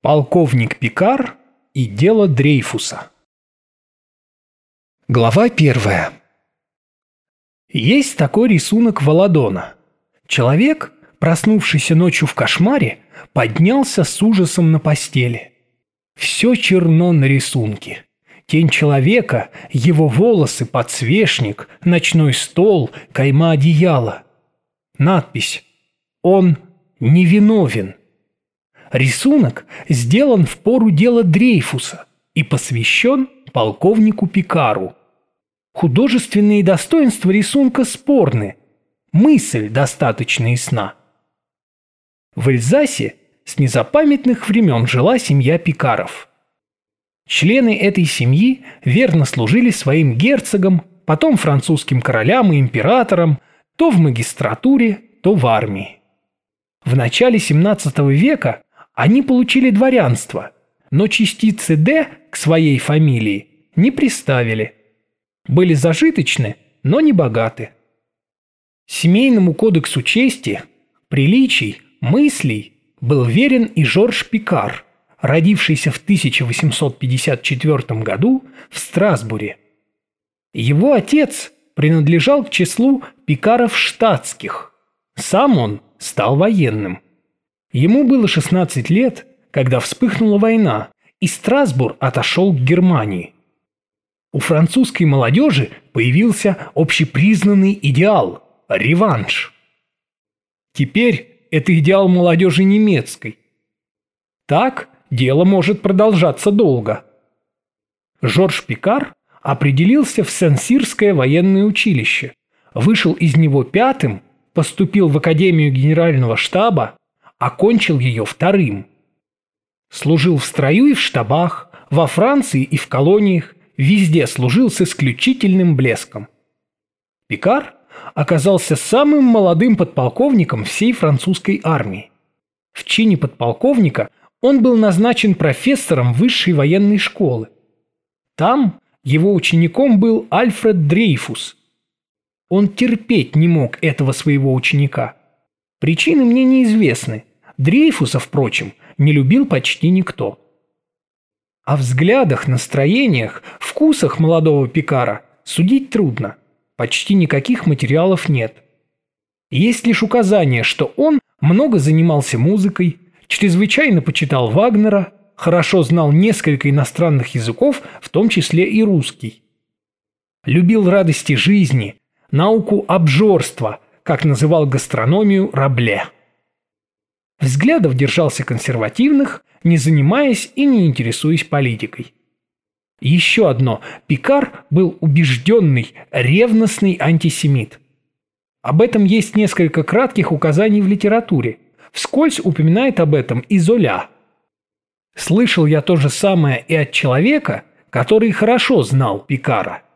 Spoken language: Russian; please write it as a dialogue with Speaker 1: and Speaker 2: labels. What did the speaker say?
Speaker 1: Полковник Пикар и дело Дрейфуса. Глава 1. Есть такой рисунок Володона. Человек, проснувшийся ночью в кошмаре, поднялся с ужасом на постели. Все черно на рисунке. Тень человека, его волосы, подсвечник, ночной стол, кайма одеяла. Надпись «Он невиновен». Рисунок сделан в пору дела Дрейфуса и посвящен полковнику Пикару. Художественные достоинства рисунка спорны, мысль достаточно ясна. В Эльзасе с незапамятных времен жила семья Пикаров. Члены этой семьи верно служили своим герцогам, потом французским королям и императорам, то в магистратуре, то в армии. В начале XVII века они получили дворянство, но частицы «Д» к своей фамилии не приставили. Были зажиточны, но не богаты. Семейному кодексу чести, приличий, мыслей был верен и Жорж Пикар, родившийся в 1854 году в Страсбуре. Его отец принадлежал к числу Пикаров штатских. Сам он стал военным. Ему было 16 лет, когда вспыхнула война, и Страсбург отошел к Германии. У французской молодежи появился общепризнанный идеал – реванш. Теперь это идеал молодежи немецкой. Так дело может продолжаться долго. Жорж Пикар определился в Сен-Сирское военное училище, вышел из него пятым, поступил в Академию Генерального штаба, окончил ее вторым. Служил в строю и в штабах, во Франции и в колониях, везде служил с исключительным блеском. Пикар оказался самым молодым подполковником всей французской армии. В чине подполковника он был назначен профессором высшей военной школы. Там его учеником был Альфред Дрейфус. Он терпеть не мог этого своего ученика. Причины мне неизвестны. Дрейфуса, впрочем, не любил почти никто. О взглядах, настроениях, вкусах молодого Пикара судить трудно. Почти никаких материалов нет. Есть лишь указание, что он много занимался музыкой, чрезвычайно почитал Вагнера, хорошо знал несколько иностранных языков, в том числе и русский. Любил радости жизни, науку обжорства, как называл гастрономию Рабле. Взглядов держался консервативных, не занимаясь и не интересуясь политикой. Еще одно. Пикар был убежденный, ревностный антисемит. Об этом есть несколько кратких указаний в литературе. Вскользь упоминает об этом и Золя. Слышал я то же самое и от человека, который хорошо знал Пикара.